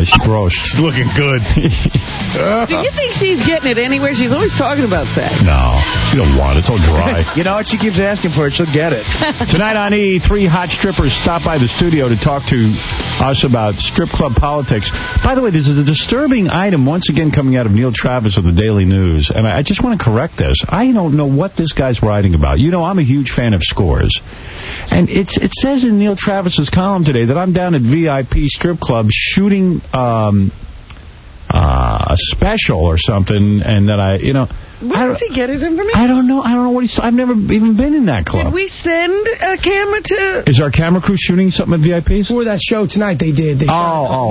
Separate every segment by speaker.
Speaker 1: It's gross.
Speaker 2: She's looking good.
Speaker 3: Do you think she's getting it anywhere? She's always talking about sex.
Speaker 1: No, she don't want it. It's all dry.
Speaker 2: You know what? She keeps asking for it. She'll get it.
Speaker 1: Tonight on E! 3 hot strippers stop by the studio to talk to us about strip club politics. By the way, this is a disturbing item once again coming out of Neil Travis of the Daily News, and I just want to correct this. I don't know what this guy's writing about. You know, I'm a huge fan of Scores. And it says in Neil Travis's column today that I'm down at VIP strip club shooting a special or something, and that
Speaker 3: Where does he get his information?
Speaker 1: I don't know what he's... I've never even been in that club.
Speaker 3: Did we send a camera to...
Speaker 1: Is our camera crew shooting something at VIPs?
Speaker 4: For that show tonight, they did.
Speaker 1: Okay.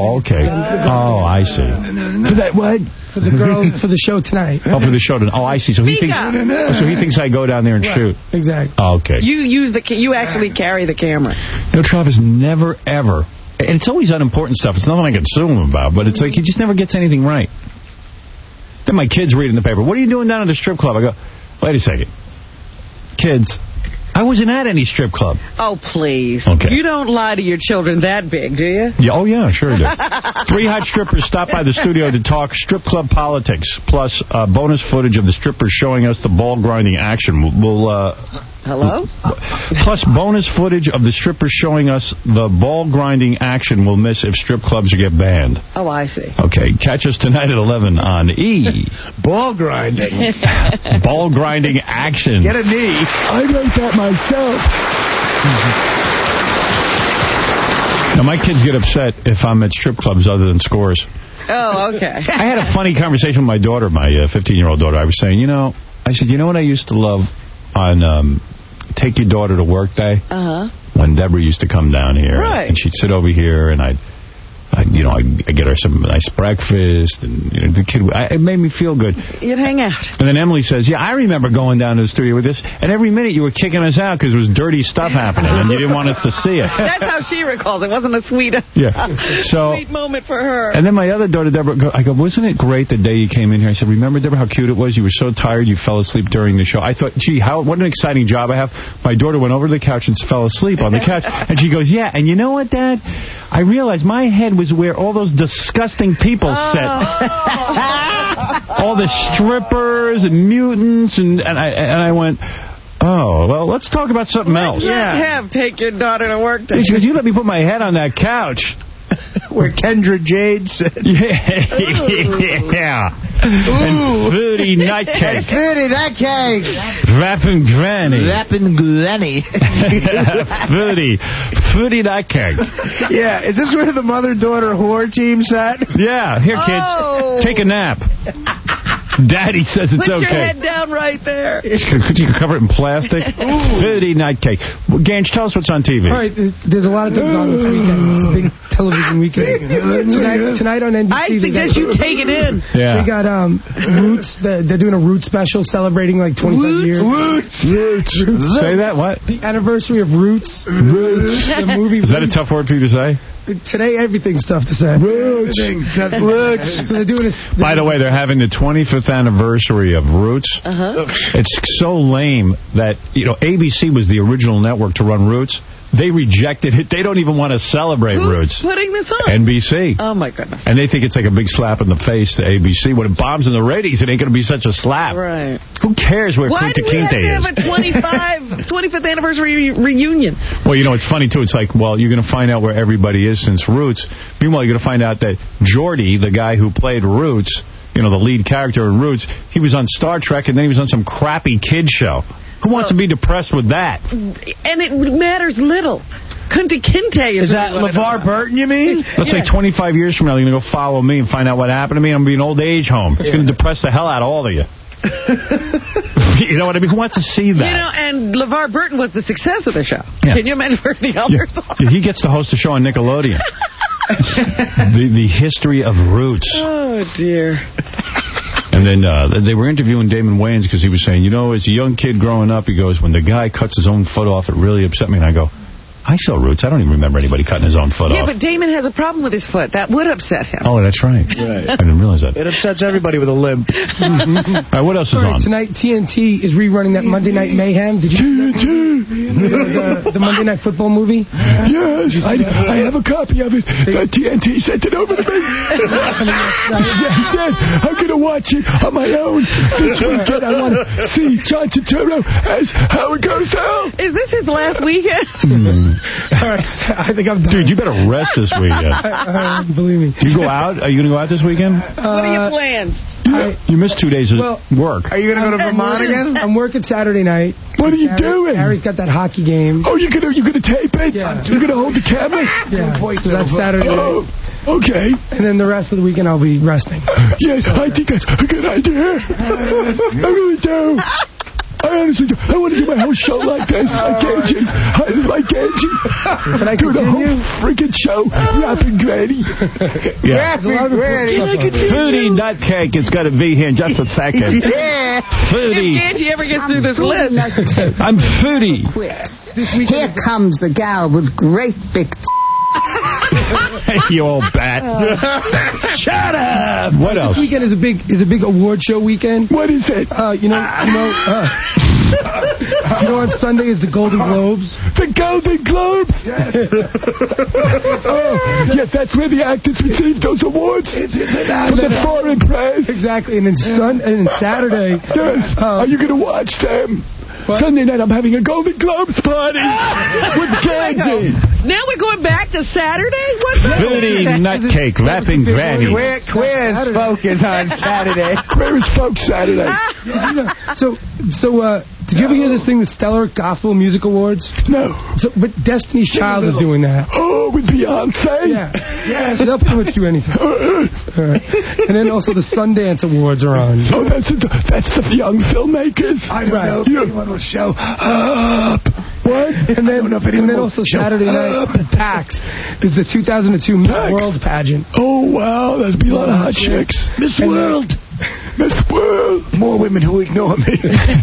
Speaker 1: I see. For that what?
Speaker 4: For the girls, for the show tonight.
Speaker 1: For the show tonight. I see. So he thinks I go down there and shoot.
Speaker 4: Exactly.
Speaker 1: Okay.
Speaker 3: You actually carry the camera.
Speaker 1: Travis never, ever... And it's always unimportant stuff. It's nothing I can sue him about, but it's like he just never gets anything right. Then my kids read in the paper, what are you doing down at the strip club? I go, wait a second. Kids, I wasn't at any strip club.
Speaker 3: Oh, please.
Speaker 1: Okay.
Speaker 3: You don't lie to your children that big, do you?
Speaker 1: Yeah, oh, yeah, sure I do. 3 hot strippers stop by the studio to talk strip club politics, plus bonus footage of the strippers showing us the ball-grinding action.
Speaker 3: Hello?
Speaker 1: Plus bonus footage of the strippers showing us the ball-grinding action we'll miss if strip clubs get banned.
Speaker 3: Oh, I see.
Speaker 1: Okay, catch us tonight at 11 on E!
Speaker 2: Ball grinding.
Speaker 1: Ball grinding action.
Speaker 2: Get a knee.
Speaker 1: I wrote that myself. Now, my kids get upset if I'm at strip clubs other than Scores.
Speaker 3: Oh, okay.
Speaker 1: I had a funny conversation with my daughter, my 15-year-old daughter. I was saying, you know what I used to love on Take Your Daughter to Work Day? When Deborah used to come down here.
Speaker 3: Right.
Speaker 1: And she'd sit over here, and I'd get her some nice breakfast, and the kid, it made me feel good.
Speaker 3: You'd hang out.
Speaker 1: And then Emily says, yeah, I remember going down to the studio with this, and every minute you were kicking us out because there was dirty stuff happening, and you didn't want us to see it.
Speaker 3: That's how she recalls it. Wasn't a sweet, sweet moment for her.
Speaker 1: And then my other daughter, Deborah, I go, wasn't it great the day you came in here? I said, remember, Deborah, how cute it was? You were so tired you fell asleep during the show. I thought, gee, what an exciting job I have. My daughter went over to the couch and fell asleep on the couch. And she goes, yeah, and you know what, Dad? I realized my head was where all those disgusting people sit. All the strippers and mutants, and I went, oh, well, let's talk about something else.
Speaker 3: Let's Take Your Daughter to Work Day.
Speaker 1: She goes, you let me put my head on that couch.
Speaker 2: Where Kendra Jade said.
Speaker 1: Yeah. And Foodie Nightcake.
Speaker 2: Foodie Nightcake.
Speaker 1: Rappin' Granny. Foodie Nightcake.
Speaker 2: Yeah, is this where the mother-daughter whore team sat?
Speaker 1: Yeah, here, kids. Take a nap. Daddy says it's okay.
Speaker 3: Put your head down right there.
Speaker 1: You can cover it in plastic. Foodie Nightcake. Gange, tell us what's on TV.
Speaker 4: All right, there's a lot of things on this weekend. It's a big television weekend. Tonight on NBC.
Speaker 3: I suggest you take it in.
Speaker 1: Yeah.
Speaker 4: We got Roots. They're doing a Roots special celebrating like 25 years.
Speaker 1: Roots. Say that, what?
Speaker 4: The anniversary of Roots. The movie.
Speaker 1: Is that a tough word for you to say?
Speaker 4: Today, everything's tough to say.
Speaker 2: Roots.
Speaker 4: So they're doing this.
Speaker 1: By the way, they're having the 25th anniversary of Roots. It's so lame that, ABC was the original network to run Roots. They rejected it. They don't even want to celebrate Roots.
Speaker 3: Who's putting this on?
Speaker 1: NBC.
Speaker 3: Oh, my goodness.
Speaker 1: And they think it's like a big slap in the face to ABC. When it bombs in the ratings, it ain't going to be such a slap.
Speaker 3: Right.
Speaker 1: Who cares where Kunta Kinte is?
Speaker 3: Why do we have to have a 25th anniversary reunion?
Speaker 1: Well, it's funny, too. It's like, well, you're going to find out where everybody is since Roots. Meanwhile, you're going to find out that Geordie, the guy who played Roots, the lead character in Roots, he was on Star Trek, and then he was on some crappy kid show. Who wants to be depressed with that?
Speaker 3: And it matters little. Kunta Kinte
Speaker 2: is that LeVar Burton, you mean?
Speaker 1: Let's say 25 years from now, you're going to go follow me and find out what happened to me. I'm going to be an old age home. It's going to depress the hell out of all of you. You know what I mean? Who wants to see that?
Speaker 3: And LeVar Burton was the success of the show. Yeah. Can you imagine where the others are?
Speaker 1: He gets to host a show on Nickelodeon. the history of Roots.
Speaker 3: Oh, dear.
Speaker 1: And then they were interviewing Damon Wayans because he was saying, as a young kid growing up, he goes, when the guy cuts his own foot off, it really upset me. And I go, I saw Roots. I don't even remember anybody cutting his own foot off.
Speaker 3: Yeah, but Damon has a problem with his foot. That would upset him.
Speaker 1: Oh, that's right. I didn't realize that.
Speaker 2: It upsets everybody with a limp.
Speaker 1: All right, what else is on?
Speaker 4: Tonight, TNT is rerunning that Monday Night Mayhem. Did you see the Monday Night Football movie?
Speaker 5: Yes, I have a copy of it. The TNT sent it over to me. Yes, I'm going to watch it on my own this weekend. I want to see John Turturro as Howard Goes Hell.
Speaker 3: Is this his last weekend?
Speaker 4: All right, I think I'm done.
Speaker 1: Dude, you better rest this weekend.
Speaker 4: Believe me.
Speaker 1: Do you go out? Are you going to go out this weekend?
Speaker 3: What are your plans?
Speaker 1: You missed 2 days of work.
Speaker 2: Are you going to go to Vermont again?
Speaker 4: I'm working Saturday night.
Speaker 5: What are you doing?
Speaker 4: Harry's got that hockey game.
Speaker 5: Oh, you're gonna tape it?
Speaker 4: Yeah.
Speaker 5: You're gonna hold the camera?
Speaker 4: Yeah, so that's Saturday night.
Speaker 5: Oh, okay.
Speaker 4: And then the rest of the weekend I'll be resting.
Speaker 5: Yes, I think that's a good idea. I really do. I honestly do. I want to do my whole show like this. Like Angie. Like Angie.
Speaker 4: Can I
Speaker 5: do the whole
Speaker 4: continue?
Speaker 5: freaking show. Rapping Granny.
Speaker 1: Yeah.
Speaker 2: Granny.
Speaker 1: Foodie Nutcake is going to be here in just a second.
Speaker 2: Yeah.
Speaker 1: Foodie.
Speaker 3: If Angie ever gets through this list.
Speaker 1: I'm Foodie.
Speaker 6: Here comes a gal with great big...
Speaker 1: You old bat. Shut up. What else?
Speaker 4: This weekend is a big award show weekend.
Speaker 5: What is it?
Speaker 4: You know, on Sunday is the Golden Globes.
Speaker 5: The Golden Globes? Oh, yes, that's where the actors receive those awards. It's international. For the foreign press.
Speaker 4: Exactly, and then Saturday.
Speaker 5: Yes. Are you going to watch them? What? Sunday night, I'm having a Golden Globes party with Gandhi.
Speaker 3: Now we're going back to Saturday? What's that?
Speaker 1: Foodie Nutcake, Rapping Granny.
Speaker 2: Queer as folk is on Saturday.
Speaker 5: Queer as folk Saturday.
Speaker 4: Did you ever hear this thing, the Stellar Gospel Music Awards?
Speaker 5: No.
Speaker 4: But Destiny's Child is doing that.
Speaker 5: Oh, with Beyonce?
Speaker 4: Yeah. So they'll pretty much do anything. All right. And then also the Sundance Awards are on.
Speaker 5: Oh, that's the young filmmakers. I don't know if anyone will show up. What? And then also Saturday night, PAX is the 2002 Miss World pageant. Oh, wow. There's be a lot of hot chicks. Miss World. Miss World. More women who ignore me.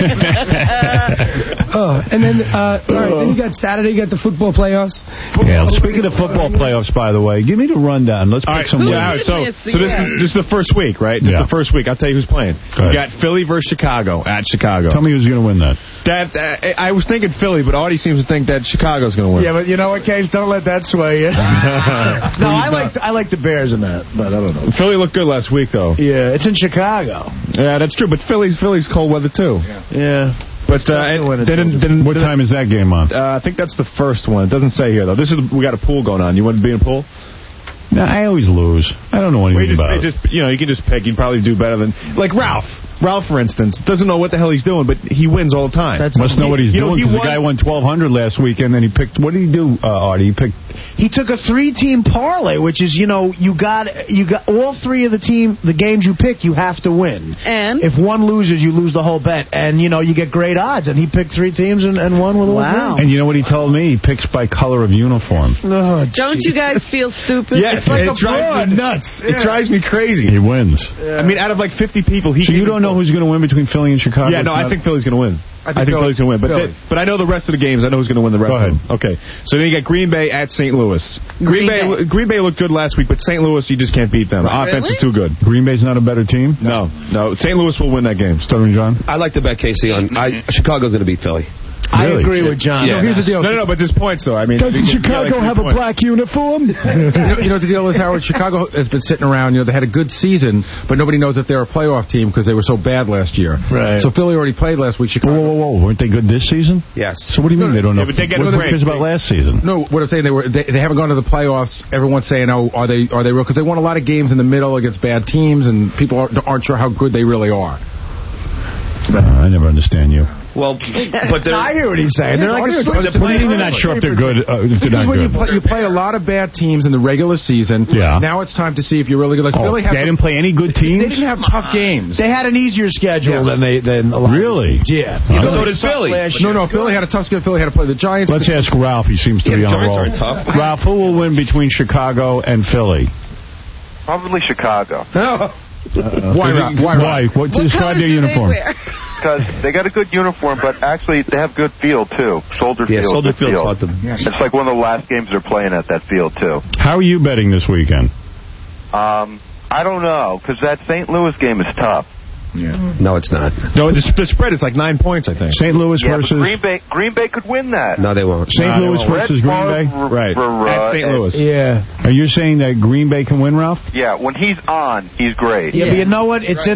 Speaker 4: And then, all right, then you got Saturday, you got the football playoffs.
Speaker 1: Yeah, speaking of football playoffs, by the way, give me the rundown. Let's pick some winners.
Speaker 7: So this is the first week, right? This is the first week. I'll tell you who's playing. We got Philly versus Chicago at Chicago.
Speaker 1: Tell me who's going to win that.
Speaker 7: I was thinking Philly, but Audie seems to think that Chicago's going to win.
Speaker 2: Yeah, but you know what, Case? Don't let that sway you. No, I like the Bears in that, but I don't know.
Speaker 7: Philly looked good last week, though.
Speaker 2: Yeah, it's in Chicago.
Speaker 7: Yeah, that's true, but Philly's cold weather, too.
Speaker 2: Yeah.
Speaker 7: But then
Speaker 1: what time is that game on?
Speaker 7: I think that's the first one. It doesn't say here, though. We got a pool going on. You want to be in a pool?
Speaker 1: No, I always lose. I don't know anything about it.
Speaker 7: You can just pick. You'd probably do better than... Like Ralph. Ralph, for instance, doesn't know what the hell he's doing, but he wins all the time.
Speaker 1: Must know what he's doing, because the guy won 1,200 last weekend, and he picked... What did he do, Artie?
Speaker 2: He took a 3-team parlay, which is, you got all three of the games you pick, you have to win.
Speaker 3: And?
Speaker 2: If one loses, you lose the whole bet. And, you get great odds. And he picked 3 teams and won with all three.
Speaker 1: And you know what he told me? He picks by color of uniform.
Speaker 2: Oh,
Speaker 3: don't you guys feel stupid?
Speaker 7: Yes,
Speaker 2: it's like
Speaker 7: it drives me nuts. Yeah. It drives me crazy.
Speaker 1: He wins.
Speaker 7: Yeah. I mean, out of like 50 people,
Speaker 1: So you don't know who's going to win between Philly and Chicago?
Speaker 7: Yeah, no, I think Philly's going to win. I think Philly's going to win. But I know the rest of the games. I know who's going to win the rest of them. Okay. So then you got Green Bay at St. Louis. Green Bay looked good last week, but St. Louis, you just can't beat them. The offense is too good.
Speaker 1: Green Bay's not a better team?
Speaker 7: No. St. Louis will win that game.
Speaker 1: Stuttering John?
Speaker 8: I like to bet Casey on Chicago's going to beat Philly.
Speaker 2: Really? I agree with John.
Speaker 7: Yeah.
Speaker 2: Here's the deal.
Speaker 7: No, but there's points, though. I mean,
Speaker 5: doesn't Chicago have a black uniform?
Speaker 9: you know what the deal is, Howard? Chicago has been sitting around. They had a good season, but nobody knows if they're a playoff team because they were so bad last year.
Speaker 2: Right.
Speaker 9: So Philly already played last week. Chicago.
Speaker 1: Whoa. Weren't they good this season?
Speaker 9: Yes.
Speaker 1: So what do you mean they don't know?
Speaker 7: Yeah, but they get
Speaker 1: what about last season?
Speaker 9: No, what I'm saying, they haven't gone to the playoffs. Everyone's saying, oh, are they real? Because they won a lot of games in the middle against bad teams, and people aren't sure how good they really are.
Speaker 1: I never understand you.
Speaker 8: Well, but
Speaker 2: I hear what he's saying. They're like
Speaker 1: they're not sure if they're good. If they're not good.
Speaker 9: You play a lot of bad teams in the regular season.
Speaker 1: Yeah.
Speaker 9: Now it's time to see if you're really good. Like Philly
Speaker 1: they didn't play any good teams.
Speaker 9: They didn't have tough games.
Speaker 2: They had an easier schedule than a lot.
Speaker 1: Really?
Speaker 2: Yeah.
Speaker 8: So did Philly.
Speaker 9: No. Philly had a tough schedule. Philly had to play the Giants.
Speaker 1: Let's ask Ralph. He seems to be on a roll.
Speaker 8: Giants aren't tough.
Speaker 1: Ralph, who will win between Chicago and Philly?
Speaker 10: Probably Chicago.
Speaker 9: Why?
Speaker 1: What? Describe their uniform.
Speaker 10: because they got a good uniform, but actually they have good field, too. Soldier Field.
Speaker 8: Yeah, Soldier Field's hot to them.
Speaker 10: It's like one of the last games they're playing at that field, too.
Speaker 1: How are you betting this weekend?
Speaker 10: I don't know, because that St. Louis game is tough.
Speaker 8: Yeah. No, it's not.
Speaker 7: No, the spread is like 9 points, I think.
Speaker 1: St. Louis versus...
Speaker 10: Green Bay could win that.
Speaker 8: No, they won't.
Speaker 1: St. Louis versus Green Bay?
Speaker 7: Right. At St. Louis.
Speaker 2: Yeah.
Speaker 1: Are you saying that Green Bay can win, Ralph?
Speaker 10: Yeah, when he's on, he's great.
Speaker 2: Yeah, but you know what? It's in